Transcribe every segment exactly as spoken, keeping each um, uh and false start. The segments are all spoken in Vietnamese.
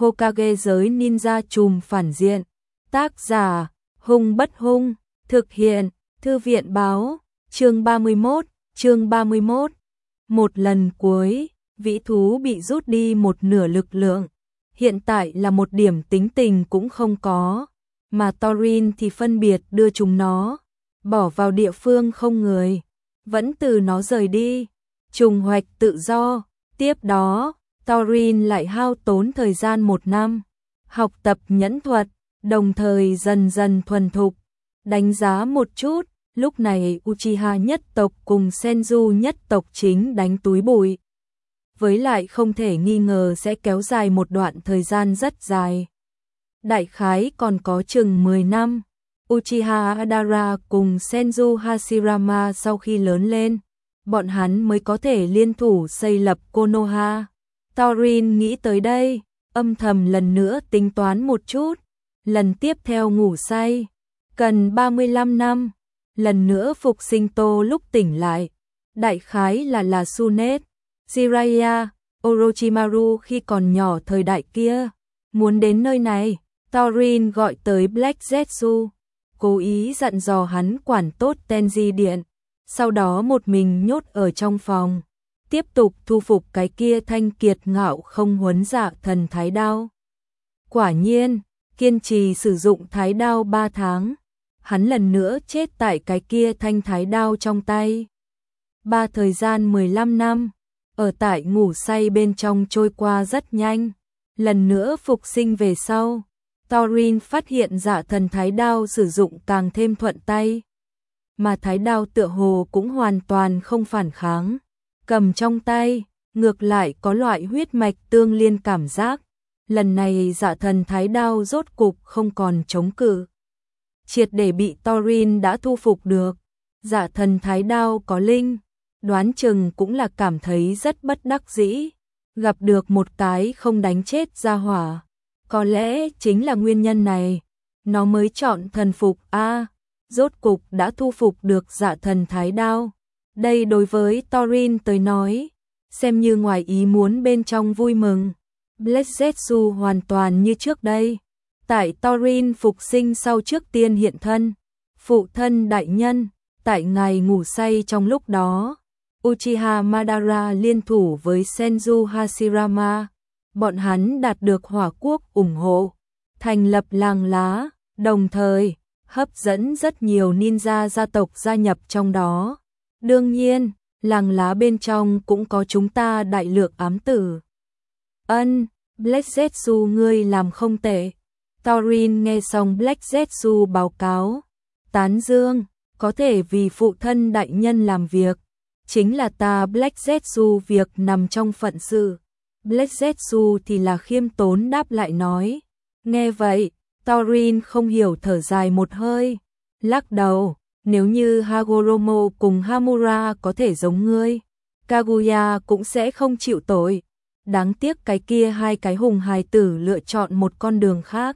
Hokage giới ninja trùm phản diện. Tác giả, Hung Bất Hung, thực hiện, Thư viện báo, chương ba mươi mốt, chương ba mươi mốt. Một lần cuối, vĩ thú bị rút đi một nửa lực lượng, hiện tại là một điểm tính tình cũng không có, mà Thorin thì phân biệt đưa chúng nó, bỏ vào địa phương không người, vẫn từ nó rời đi, trùng hoạch tự do. Tiếp đó, Thorin lại hao tốn thời gian một năm, học tập nhẫn thuật, đồng thời dần dần thuần thục, đánh giá một chút, lúc này Uchiha nhất tộc cùng Senju nhất tộc chính đánh túi bụi. Với lại không thể nghi ngờ sẽ kéo dài một đoạn thời gian rất dài. Đại khái còn có chừng mười năm, Uchiha Madara cùng Senju Hashirama sau khi lớn lên, bọn hắn mới có thể liên thủ xây lập Konoha. Thorin nghĩ tới đây, âm thầm lần nữa tính toán một chút, lần tiếp theo ngủ say, cần ba mươi lăm năm, lần nữa phục sinh Tô lúc tỉnh lại, đại khái là là Sunet, Jiraiya, Orochimaru khi còn nhỏ thời đại kia, muốn đến nơi này, Thorin gọi tới Black Zetsu, cố ý dặn dò hắn quản tốt Tenji Điện, sau đó một mình nhốt ở trong phòng, tiếp tục thu phục cái kia thanh kiệt ngạo không huấn dạ thần thái đao. Quả nhiên, kiên trì sử dụng thái đao ba tháng, hắn lần nữa chết tại cái kia thanh thái đao trong tay. Ba thời gian mười lăm năm, ở tại ngủ say bên trong trôi qua rất nhanh, lần nữa phục sinh về sau, Thorin phát hiện dạ thần thái đao sử dụng càng thêm thuận tay, mà thái đao tựa hồ cũng hoàn toàn không phản kháng, cầm trong tay, ngược lại có loại huyết mạch tương liên cảm giác. Lần này dạ thần thái đao rốt cục không còn chống cự, triệt để bị Thorin đã thu phục được. Dạ thần thái đao có linh, đoán chừng cũng là cảm thấy rất bất đắc dĩ, gặp được một cái không đánh chết ra hỏa. Có lẽ chính là nguyên nhân này, nó mới chọn thần phục a, à, rốt cục đã thu phục được dạ thần thái đao. Đây đối với Thorin tới nói, xem như ngoài ý muốn bên trong vui mừng. Black Zetsu hoàn toàn như trước đây. Tại Thorin phục sinh sau trước tiên hiện thân. Phụ thân đại nhân, tại ngày ngủ say trong lúc đó, Uchiha Madara liên thủ với Senju Hashirama. Bọn hắn đạt được Hỏa Quốc ủng hộ, thành lập làng lá, đồng thời hấp dẫn rất nhiều ninja gia tộc gia nhập trong đó. Đương nhiên, làng lá bên trong cũng có chúng ta đại lược ám tử. Ân, Black Zetsu ngươi làm không tệ. Thorin nghe xong Black Zetsu báo cáo, tán dương, có thể vì phụ thân đại nhân làm việc, chính là ta Black Zetsu việc nằm trong phận sự. Black Zetsu thì là khiêm tốn đáp lại nói. Nghe vậy, Thorin không hiểu thở dài một hơi, lắc đầu, nếu như Hagoromo cùng Hamura có thể giống ngươi, Kaguya cũng sẽ không chịu tội. Đáng tiếc cái kia hai cái hùng hài tử lựa chọn một con đường khác.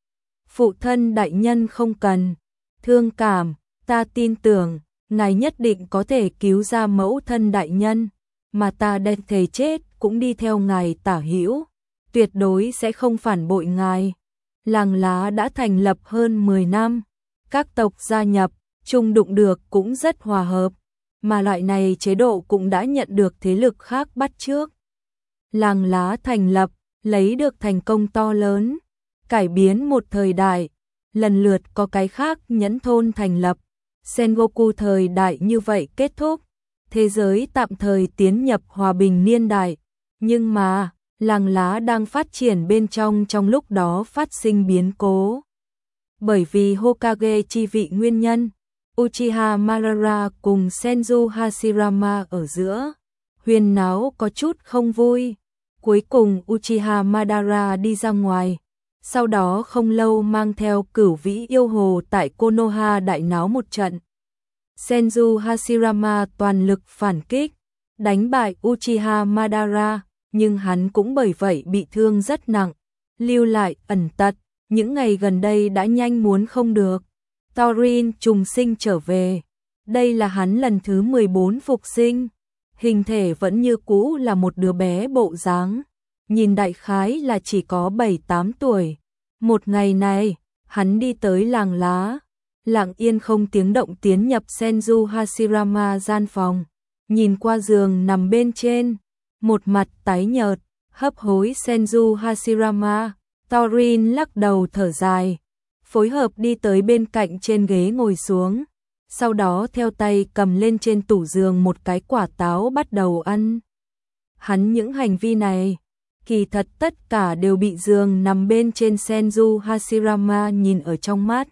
Phụ thân đại nhân không cần thương cảm, ta tin tưởng ngài nhất định có thể cứu ra mẫu thân đại nhân, mà ta đen thề chết cũng đi theo ngài tả hữu, tuyệt đối sẽ không phản bội ngài. Làng lá đã thành lập hơn mười năm, các tộc gia nhập, chung đụng được cũng rất hòa hợp, mà loại này chế độ cũng đã nhận được thế lực khác bắt chước. Làng lá thành lập, lấy được thành công to lớn, cải biến một thời đại, lần lượt có cái khác nhẫn thôn thành lập, Sengoku thời đại như vậy kết thúc, thế giới tạm thời tiến nhập hòa bình niên đại, nhưng mà, làng lá đang phát triển bên trong trong lúc đó phát sinh biến cố. Bởi vì Hokage chi vị nguyên nhân, Uchiha Madara cùng Senju Hashirama ở giữa, huyên náo có chút không vui. Cuối cùng Uchiha Madara đi ra ngoài, sau đó không lâu mang theo cửu vĩ yêu hồ tại Konoha đại náo một trận. Senju Hashirama toàn lực phản kích, đánh bại Uchiha Madara, nhưng hắn cũng bởi vậy bị thương rất nặng, lưu lại ẩn tật, những ngày gần đây đã nhanh muốn không được. Thorin trùng sinh trở về, đây là hắn lần thứ mười bốn phục sinh, hình thể vẫn như cũ là một đứa bé bộ dáng, nhìn đại khái là chỉ có bảy tám tuổi. Một ngày này, hắn đi tới làng lá, lặng yên không tiếng động tiến nhập Senju Hashirama gian phòng, nhìn qua giường nằm bên trên, một mặt tái nhợt, hấp hối Senju Hashirama, Torin lắc đầu thở dài, phối hợp đi tới bên cạnh trên ghế ngồi xuống, sau đó theo tay cầm lên trên tủ giường một cái quả táo bắt đầu ăn. Hắn những hành vi này, kỳ thật tất cả đều bị giường nằm bên trên Senju Hashirama nhìn ở trong mắt.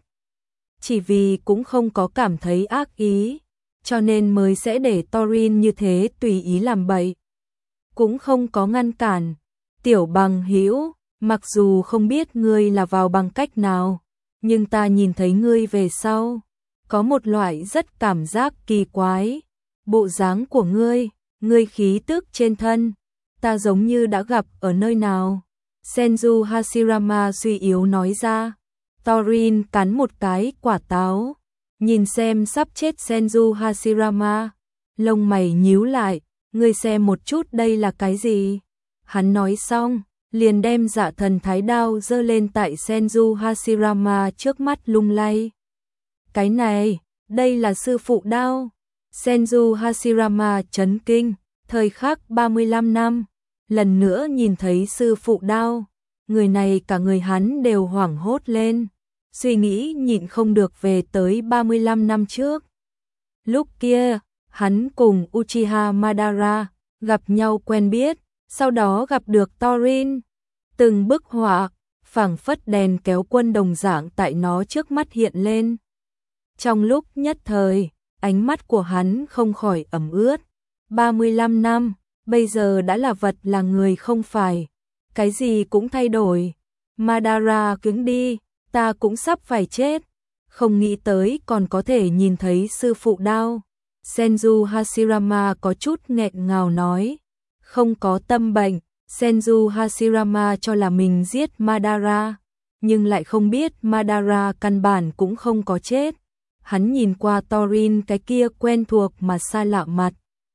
Chỉ vì cũng không có cảm thấy ác ý, cho nên mới sẽ để Torin như thế tùy ý làm bậy. Cũng không có ngăn cản. Tiểu bằng hữu, mặc dù không biết ngươi là vào bằng cách nào, nhưng ta nhìn thấy ngươi về sau, có một loại rất cảm giác kỳ quái. Bộ dáng của ngươi, ngươi khí tức trên thân, ta giống như đã gặp ở nơi nào. Senju Hashirama suy yếu nói ra. Torin cắn một cái quả táo, nhìn xem sắp chết Senju Hashirama, lông mày nhíu lại, ngươi xem một chút đây là cái gì? Hắn nói xong, liền đem Dạ Thần Thái Đao giơ lên tại Senju Hashirama trước mắt lung lay. Cái này, đây là sư phụ đao. Senju Hashirama chấn kinh, thời khắc ba mươi lăm năm, lần nữa nhìn thấy sư phụ đao, người này cả người hắn đều hoảng hốt lên, suy nghĩ nhịn không được về tới ba mươi lăm năm trước. Lúc kia, hắn cùng Uchiha Madara gặp nhau quen biết, sau đó gặp được Torin. Từng bức họa, phảng phất đèn kéo quân đồng dạng tại nó trước mắt hiện lên. Trong lúc nhất thời, ánh mắt của hắn không khỏi ẩm ướt. ba mươi lăm năm, bây giờ đã là vật là người không phải. Cái gì cũng thay đổi. Madara cứng đi, ta cũng sắp phải chết. Không nghĩ tới còn có thể nhìn thấy sư phụ đao. Senju Hashirama có chút nghẹn ngào nói. Không có tâm bệnh, Senju Hashirama cho là mình giết Madara, nhưng lại không biết Madara căn bản cũng không có chết. Hắn nhìn qua Torin cái kia quen thuộc mà xa lạ mặt,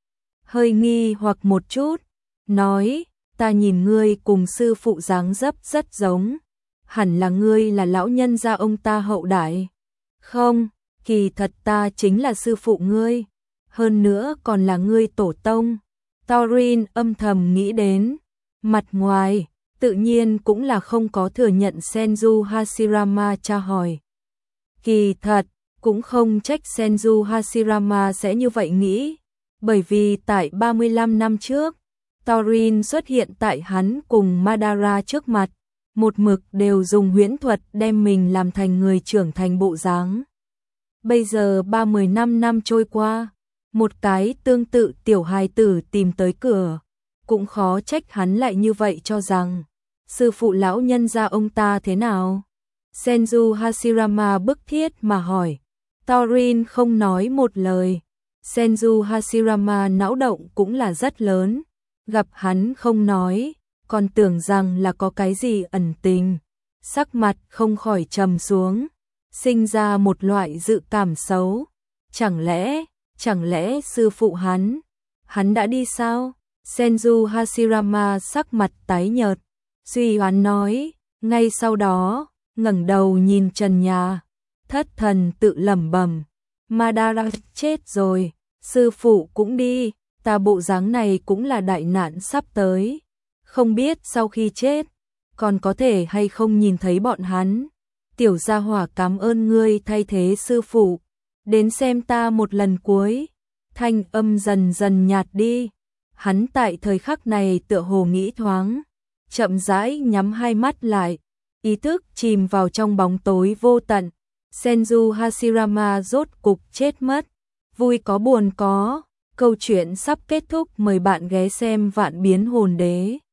hơi nghi hoặc một chút, nói, ta nhìn ngươi cùng sư phụ dáng dấp rất giống, hẳn là ngươi là lão nhân gia ông ta hậu đại. Không, kỳ thật ta chính là sư phụ ngươi, hơn nữa còn là ngươi tổ tông. Torin âm thầm nghĩ đến, mặt ngoài, tự nhiên cũng là không có thừa nhận Senju Hashirama tra hỏi. Kỳ thật, cũng không trách Senju Hashirama sẽ như vậy nghĩ, bởi vì tại ba mươi lăm năm trước, Torin xuất hiện tại hắn cùng Madara trước mặt, một mực đều dùng huyễn thuật đem mình làm thành người trưởng thành bộ dáng. Bây giờ ba mươi lăm năm trôi qua, một cái tương tự tiểu hài tử tìm tới cửa, cũng khó trách hắn lại như vậy cho rằng, sư phụ lão nhân gia ông ta thế nào? Senju Hashirama bức thiết mà hỏi. Torin không nói một lời. Senju Hashirama não động cũng là rất lớn, gặp hắn không nói, còn tưởng rằng là có cái gì ẩn tình, sắc mặt không khỏi trầm xuống, sinh ra một loại dự cảm xấu. Chẳng lẽ, chẳng lẽ sư phụ hắn, hắn đã đi sao? Senju Hashirama sắc mặt tái nhợt, suy đoán nói, ngay sau đó, ngẩng đầu nhìn trần nhà, thất thần tự lẩm bẩm, Madara chết rồi, sư phụ cũng đi, ta bộ dáng này cũng là đại nạn sắp tới, không biết sau khi chết, còn có thể hay không nhìn thấy bọn hắn. Tiểu gia hỏa cảm ơn ngươi thay thế sư phụ, đến xem ta một lần cuối. Thanh âm dần dần nhạt đi, hắn tại thời khắc này tựa hồ nghĩ thoáng, chậm rãi nhắm hai mắt lại, ý thức chìm vào trong bóng tối vô tận. Senju Hashirama rốt cục chết mất, vui có buồn có, câu chuyện sắp kết thúc, mời bạn ghé xem Vạn Biến Hồn Đế.